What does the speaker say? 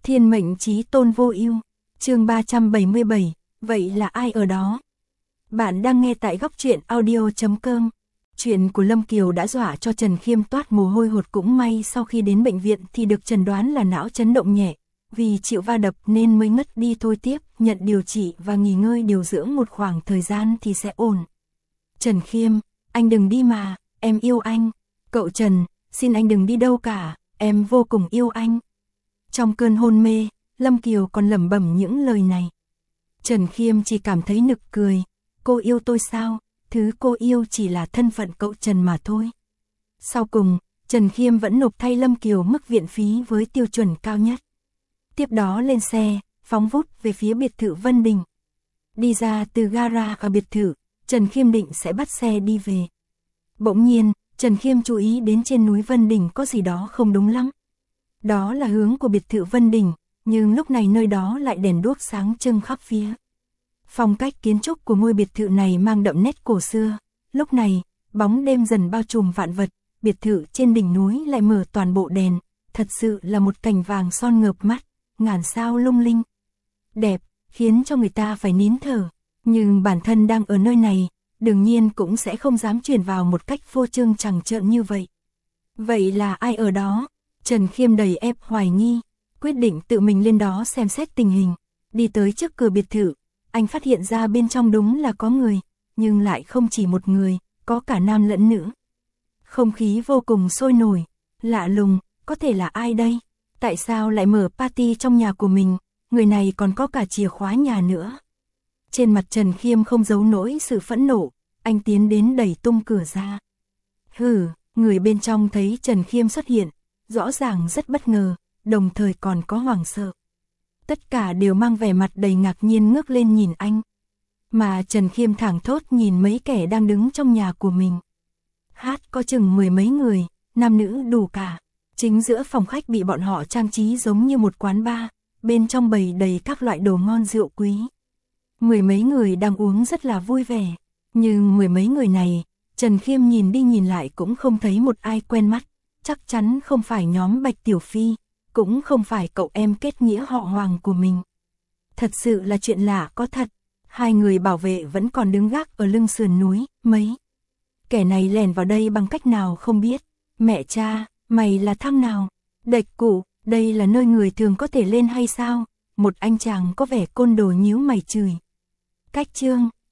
Thiên mệnh chí tôn vô ưu. Chương 377, vậy là ai ở đó? Bạn đang nghe tại góc truyện audio.com. Chuyện của Lâm Kiều đã dọa cho Trần Khiêm toát mồ hôi hột, cũng may sau khi đến bệnh viện thì được chẩn đoán là não chấn động nhẹ, vì chịu va đập nên mới ngất đi thôi, tiếp nhận điều trị và nghỉ ngơi điều dưỡng một khoảng thời gian thì sẽ ổn. Trần Khiêm, anh đừng đi mà, em yêu anh. Cậu Trần, xin anh đừng đi đâu cả, em vô cùng yêu anh. Trong cơn hôn mê, Lâm Kiều còn lẩm bẩm những lời này. Trần Khiêm chỉ cảm thấy nực cười. Cô yêu tôi sao? Thứ cô yêu chỉ là thân phận cậu Trần mà thôi. Sau cùng, Trần Khiêm vẫn nộp thay Lâm Kiều mức viện phí với tiêu chuẩn cao nhất. Tiếp đó lên xe, phóng vút về phía biệt thự Vân Đình. Đi ra từ gara ở biệt thự, Trần Khiêm định sẽ bắt xe đi về. Bỗng nhiên, Trần Khiêm chú ý đến trên núi Vân Đình có gì đó không đúng lắm. Đó là hướng của biệt thự Vân Đình, nhưng lúc này nơi đó lại đèn đuốc sáng trưng khắp phía. Phong cách kiến trúc của ngôi biệt thự này mang đậm nét cổ xưa. Lúc này, bóng đêm dần bao trùm vạn vật, biệt thự trên đỉnh núi lại mở toàn bộ đèn, thật sự là một cảnh vàng son ngợp mắt, ngàn sao lung linh. Đẹp, khiến cho người ta phải nín thở, nhưng bản thân đang ở nơi này, đương nhiên cũng sẽ không dám chuyển vào một cách vô trương trắng trợn như vậy. Vậy là ai ở đó? Trần Khiêm đầy ép hoài nghi, quyết định tự mình lên đó xem xét tình hình. Đi tới trước cửa biệt thự, anh phát hiện ra bên trong đúng là có người, nhưng lại không chỉ một người, có cả nam lẫn nữ. Không khí vô cùng sôi nổi, lạ lùng, có thể là ai đây? Tại sao lại mở party trong nhà của mình, người này còn có cả chìa khóa nhà nữa? Trên mặt Trần Khiêm không giấu nổi sự phẫn nộ, anh tiến đến đẩy tung cửa ra. Hừ, người bên trong thấy Trần Khiêm xuất hiện, rõ ràng rất bất ngờ, đồng thời còn có hoảng sợ. Tất cả đều mang vẻ mặt đầy ngạc nhiên ngước lên nhìn anh. Mà Trần Khiêm thảng thốt nhìn mấy kẻ đang đứng trong nhà của mình. Hát có chừng mười mấy người, nam nữ đủ cả. Chính giữa phòng khách bị bọn họ trang trí giống như một quán bar, bên trong bày đầy các loại đồ ngon rượu quý. Mười mấy người đang uống rất là vui vẻ, nhưng mười mấy người này, Trần Khiêm nhìn đi nhìn lại cũng không thấy một ai quen mắt, chắc chắn không phải nhóm Bạch Tiểu Phi, cũng không phải cậu em kết nghĩa họ Hoàng của mình. Thật sự là chuyện lạ có thật, hai người bảo vệ vẫn còn đứng gác ở lưng sườn núi, mấy kẻ này lèn vào đây bằng cách nào không biết. Mẹ cha, mày là thằng nào? Đệch cụ, đây là nơi người thường có thể lên hay sao? Một anh chàng có vẻ côn đồ nhíu mày chửi. Cách chương